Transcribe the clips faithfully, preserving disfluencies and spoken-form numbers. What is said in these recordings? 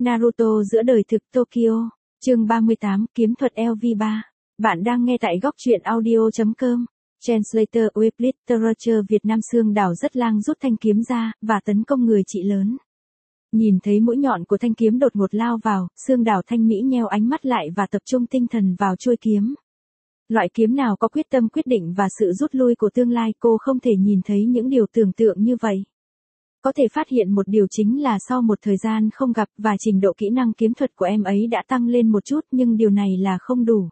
Naruto giữa đời thực Tokyo, chương ba mươi tám, kiếm thuật L V ba. Bạn đang nghe tại góc truyện audio chấm com. Translator with Literature Việt Nam. Xương Đào Rất Lang rút thanh kiếm ra, và tấn công người chị lớn. Nhìn thấy mũi nhọn của thanh kiếm đột ngột lao vào, Xương Đào Thanh Mỹ nheo ánh mắt lại và tập trung tinh thần vào chuôi kiếm. Loại kiếm nào có quyết tâm quyết định và sự rút lui của tương lai, cô không thể nhìn thấy những điều tưởng tượng như vậy. Có thể phát hiện một điều chính là sau một thời gian không gặp và trình độ kỹ năng kiếm thuật của em ấy đã tăng lên một chút, nhưng điều này là không đủ.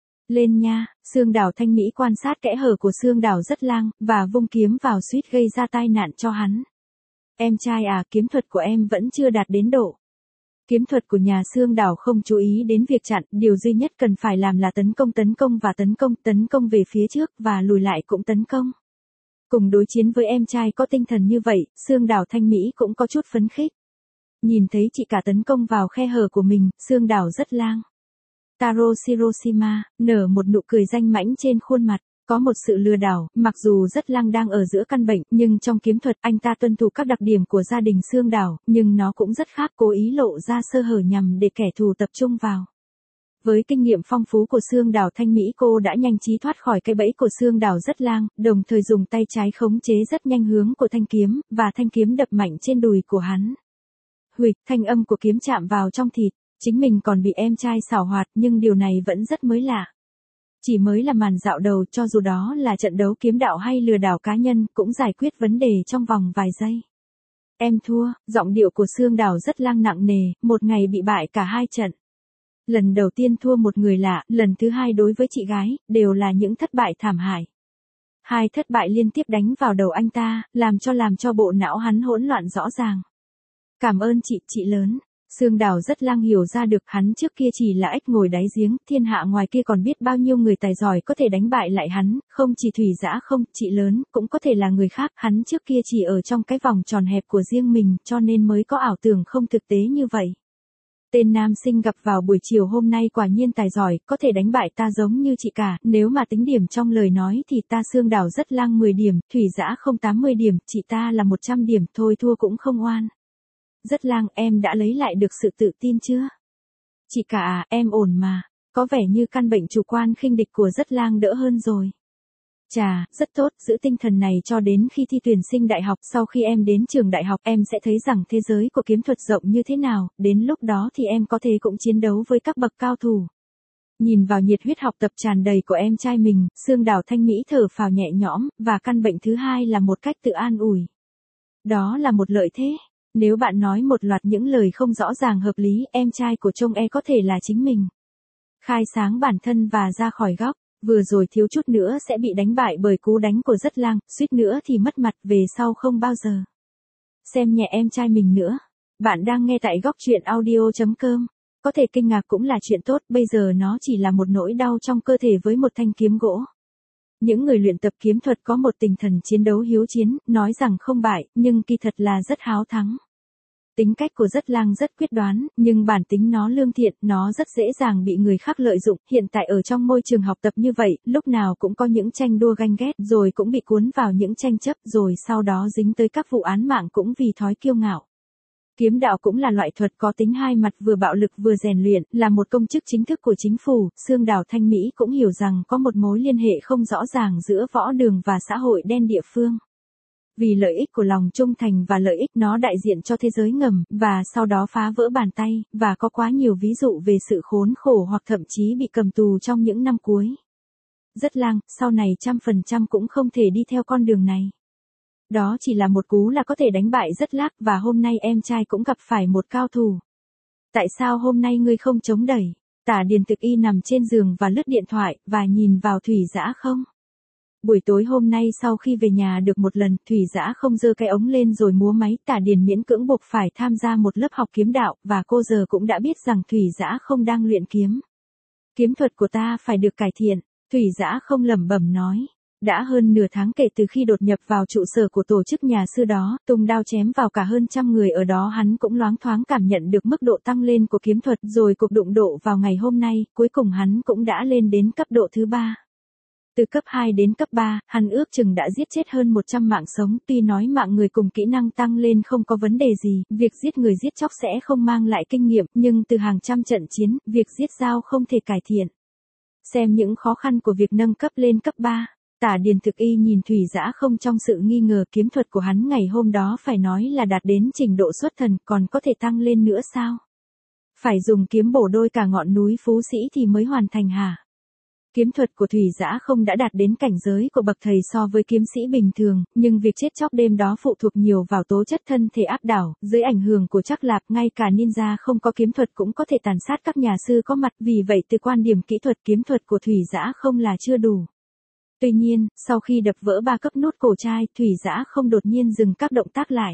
Lên nha, Xương Đào Thanh Mỹ quan sát kẽ hở của Xương Đào Rất Lang, và vung kiếm vào suýt gây ra tai nạn cho hắn. Em trai à, kiếm thuật của em vẫn chưa đạt đến độ. Kiếm thuật của nhà Xương Đào không chú ý đến việc chặn, điều duy nhất cần phải làm là tấn công tấn công và tấn công, tấn công về phía trước và lùi lại cũng tấn công. Cùng đối chiến với em trai có tinh thần như vậy, Xương Đào Thanh Mỹ cũng có chút phấn khích. Nhìn thấy chị cả tấn công vào khe hở của mình, Xương Đào Rất Lang Taro Shiroshima nở một nụ cười danh mãnh trên khuôn mặt. Có một sự lừa đảo, mặc dù Rất Lang đang ở giữa căn bệnh, nhưng trong kiếm thuật anh ta tuân thủ các đặc điểm của gia đình Xương Đào, nhưng nó cũng rất khác, cố ý lộ ra sơ hở nhằm để kẻ thù tập trung vào. Với kinh nghiệm phong phú của Xương Đào Thanh Mỹ, cô đã nhanh trí thoát khỏi cái bẫy của Xương Đào Rất Lang, đồng thời dùng tay trái khống chế rất nhanh hướng của thanh kiếm, và thanh kiếm đập mạnh trên đùi của hắn. Huỵch, thanh âm của kiếm chạm vào trong thịt, chính mình còn bị em trai xảo hoạt, nhưng điều này vẫn rất mới lạ. Chỉ mới là màn dạo đầu, cho dù đó là trận đấu kiếm đạo hay lừa đảo cá nhân, cũng giải quyết vấn đề trong vòng vài giây. Em thua, giọng điệu của Xương Đào Rất Lang nặng nề, một ngày bị bại cả hai trận. Lần đầu tiên thua một người lạ, lần thứ hai đối với chị gái, đều là những thất bại thảm hại. Hai thất bại liên tiếp đánh vào đầu anh ta, làm cho làm cho bộ não hắn hỗn loạn rõ ràng. Cảm ơn chị, chị lớn. Xương Đào Rất Lang hiểu ra được hắn trước kia chỉ là ếch ngồi đáy giếng, thiên hạ ngoài kia còn biết bao nhiêu người tài giỏi có thể đánh bại lại hắn, không chỉ Thủy Dã không, chị lớn, cũng có thể là người khác, hắn trước kia chỉ ở trong cái vòng tròn hẹp của riêng mình, cho nên mới có ảo tưởng không thực tế như vậy. Tên nam sinh gặp vào buổi chiều hôm nay quả nhiên tài giỏi, có thể đánh bại ta giống như chị cả, nếu mà tính điểm trong lời nói thì ta Xương Đào Rất Lang mười điểm, Thủy Dã không tám mươi điểm, chị ta là một trăm điểm, thôi thua cũng không oan. Rất Lang, em đã lấy lại được sự tự tin chưa? Chị cả à, em ổn mà. Có vẻ như căn bệnh chủ quan khinh địch của Rất Lang đỡ hơn rồi. Chà, rất tốt, giữ tinh thần này cho đến khi thi tuyển sinh đại học. Sau khi em đến trường đại học, em sẽ thấy rằng thế giới của kiếm thuật rộng như thế nào, đến lúc đó thì em có thể cũng chiến đấu với các bậc cao thủ. Nhìn vào nhiệt huyết học tập tràn đầy của em trai mình, Xương Đào Thanh Mỹ thở phào nhẹ nhõm, và căn bệnh thứ hai là một cách tự an ủi. Đó là một lợi thế. Nếu bạn nói một loạt những lời không rõ ràng hợp lý, em trai của trông e có thể là chính mình. Khai sáng bản thân và ra khỏi góc, vừa rồi thiếu chút nữa sẽ bị đánh bại bởi cú đánh của Rất Lang, suýt nữa thì mất mặt, về sau không bao giờ xem nhẹ em trai mình nữa. Bạn đang nghe tại góc truyện audio chấm com. Có thể kinh ngạc cũng là chuyện tốt, bây giờ nó chỉ là một nỗi đau trong cơ thể với một thanh kiếm gỗ. Những người luyện tập kiếm thuật có một tinh thần chiến đấu hiếu chiến, nói rằng không bại, nhưng kỳ thật là rất háo thắng. Tính cách của Rất Lang rất quyết đoán, nhưng bản tính nó lương thiện, nó rất dễ dàng bị người khác lợi dụng. Hiện tại ở trong môi trường học tập như vậy, lúc nào cũng có những tranh đua ganh ghét, rồi cũng bị cuốn vào những tranh chấp, rồi sau đó dính tới các vụ án mạng cũng vì thói kiêu ngạo. Kiếm đạo cũng là loại thuật có tính hai mặt, vừa bạo lực vừa rèn luyện, là một công chức chính thức của chính phủ. Xương Đào Thanh Mỹ cũng hiểu rằng có một mối liên hệ không rõ ràng giữa võ đường và xã hội đen địa phương. Vì lợi ích của lòng trung thành và lợi ích nó đại diện cho thế giới ngầm, và sau đó phá vỡ bàn tay, và có quá nhiều ví dụ về sự khốn khổ hoặc thậm chí bị cầm tù trong những năm cuối. Rất Lang, sau này trăm phần trăm cũng không thể đi theo con đường này. Đó chỉ là một cú là có thể đánh bại Rất Lang, và hôm nay em trai cũng gặp phải một cao thủ. Tại sao hôm nay ngươi không chống đẩy? Tả Điền Thực Y nằm trên giường và lướt điện thoại, và nhìn vào Thủy Dã không. Buổi tối hôm nay sau khi về nhà được một lần, Thủy Dã không giơ cái ống lên rồi múa máy, Tả Điền miễn cưỡng buộc phải tham gia một lớp học kiếm đạo, và cô giờ cũng đã biết rằng Thủy Dã không đang luyện kiếm. Kiếm thuật của ta phải được cải thiện, Thủy Dã không lẩm bẩm nói. Đã hơn nửa tháng kể từ khi đột nhập vào trụ sở của tổ chức nhà sư đó, tung đao chém vào cả hơn trăm người ở đó, hắn cũng loáng thoáng cảm nhận được mức độ tăng lên của kiếm thuật, rồi cuộc đụng độ vào ngày hôm nay, cuối cùng hắn cũng đã lên đến cấp độ thứ ba. Từ cấp hai đến cấp ba, hắn ước chừng đã giết chết hơn một trăm mạng sống, tuy nói mạng người cùng kỹ năng tăng lên không có vấn đề gì, việc giết người giết chóc sẽ không mang lại kinh nghiệm, nhưng từ hàng trăm trận chiến, việc giết dao không thể cải thiện. Xem những khó khăn của việc nâng cấp lên cấp ba, Tả Điền Thực Y nhìn Thủy Dã Không trong sự nghi ngờ kiếm thuật của hắn ngày hôm đó phải nói là đạt đến trình độ xuất thần, còn có thể tăng lên nữa sao? Phải dùng kiếm bổ đôi cả ngọn núi Phú Sĩ thì mới hoàn thành hả? Kiếm thuật của Thủy Dã Không đã đạt đến cảnh giới của bậc thầy so với kiếm sĩ bình thường, nhưng việc chết chóc đêm đó phụ thuộc nhiều vào tố chất thân thể áp đảo, dưới ảnh hưởng của Trác Lạp ngay cả ninja không có kiếm thuật cũng có thể tàn sát các nhà sư có mặt, vì vậy từ quan điểm kỹ thuật kiếm thuật của Thủy Dã Không là chưa đủ. Tuy nhiên, sau khi đập vỡ ba cấp nốt cổ trai, Thủy Dã Không đột nhiên dừng các động tác lại.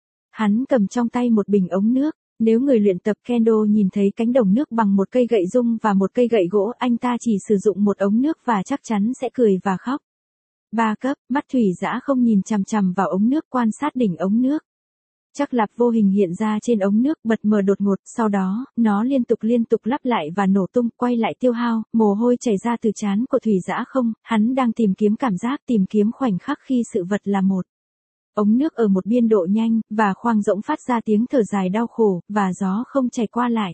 Hắn cầm trong tay một bình ống nước. Nếu người luyện tập kendo nhìn thấy cánh đồng nước bằng một cây gậy rung và một cây gậy gỗ, anh ta chỉ sử dụng một ống nước và chắc chắn sẽ cười và khóc. Ba cấp, mắt Thủy Dã Không nhìn chằm chằm vào ống nước, quan sát đỉnh ống nước. Trác Lạp vô hình hiện ra trên ống nước, bật mờ đột ngột, sau đó, nó liên tục liên tục lắp lại và nổ tung, quay lại tiêu hao, mồ hôi chảy ra từ trán của Thủy Dã Không, hắn đang tìm kiếm cảm giác, tìm kiếm khoảnh khắc khi sự vật là một. Ống nước ở một biên độ nhanh, và khoang rỗng phát ra tiếng thở dài đau khổ, và gió không chảy qua lại.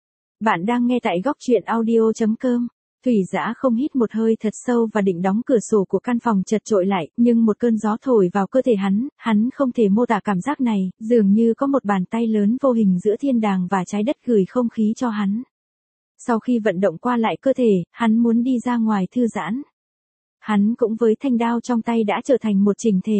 Bạn đang nghe tại góc truyện audio chấm com. Thủy Dã Không hít một hơi thật sâu và định đóng cửa sổ của căn phòng chật trội lại, nhưng một cơn gió thổi vào cơ thể hắn, hắn không thể mô tả cảm giác này, dường như có một bàn tay lớn vô hình giữa thiên đàng và trái đất gửi không khí cho hắn. Sau khi vận động qua lại cơ thể, hắn muốn đi ra ngoài thư giãn. Hắn cũng với thanh đao trong tay đã trở thành một chỉnh thể.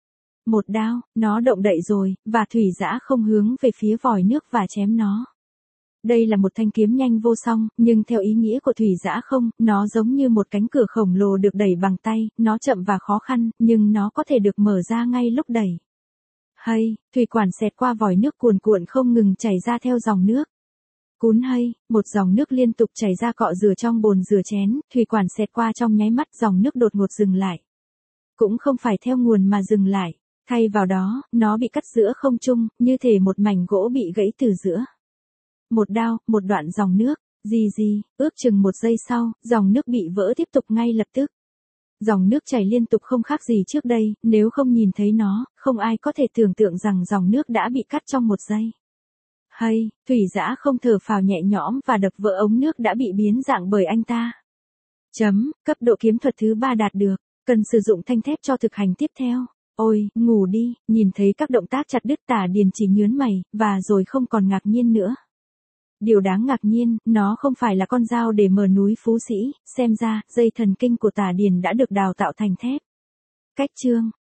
Một đao, nó động đậy rồi, và Thủy Dã Không hướng về phía vòi nước và chém nó. Đây là một thanh kiếm nhanh vô song, nhưng theo ý nghĩa của Thủy Dã Không, nó giống như một cánh cửa khổng lồ được đẩy bằng tay, nó chậm và khó khăn, nhưng nó có thể được mở ra ngay lúc đẩy. Hay, thủy quản xẹt qua vòi nước cuồn cuộn không ngừng chảy ra theo dòng nước. Cún hay, một dòng nước liên tục chảy ra cọ rửa trong bồn rửa chén, thủy quản xẹt qua trong nháy mắt, dòng nước đột ngột dừng lại. Cũng không phải theo nguồn mà dừng lại. Thay vào đó, nó bị cắt giữa không trung, như thể một mảnh gỗ bị gãy từ giữa. Một đao, một đoạn dòng nước, gì gì, ước chừng một giây sau, dòng nước bị vỡ tiếp tục ngay lập tức. Dòng nước chảy liên tục không khác gì trước đây, nếu không nhìn thấy nó, không ai có thể tưởng tượng rằng dòng nước đã bị cắt trong một giây. Hay, Thủy Dã Không thở phào nhẹ nhõm và đập vỡ ống nước đã bị biến dạng bởi anh ta. Chấm, cấp độ kiếm thuật thứ ba đạt được, cần sử dụng thanh thép cho thực hành tiếp theo. Ôi, ngủ đi, nhìn thấy các động tác chặt đứt Tả Điền chỉ nhớn mày, và rồi không còn ngạc nhiên nữa. Điều đáng ngạc nhiên, nó không phải là con dao để mở núi Phú Sĩ, xem ra, dây thần kinh của Tả Điền đã được đào tạo thành thép. Cách chương,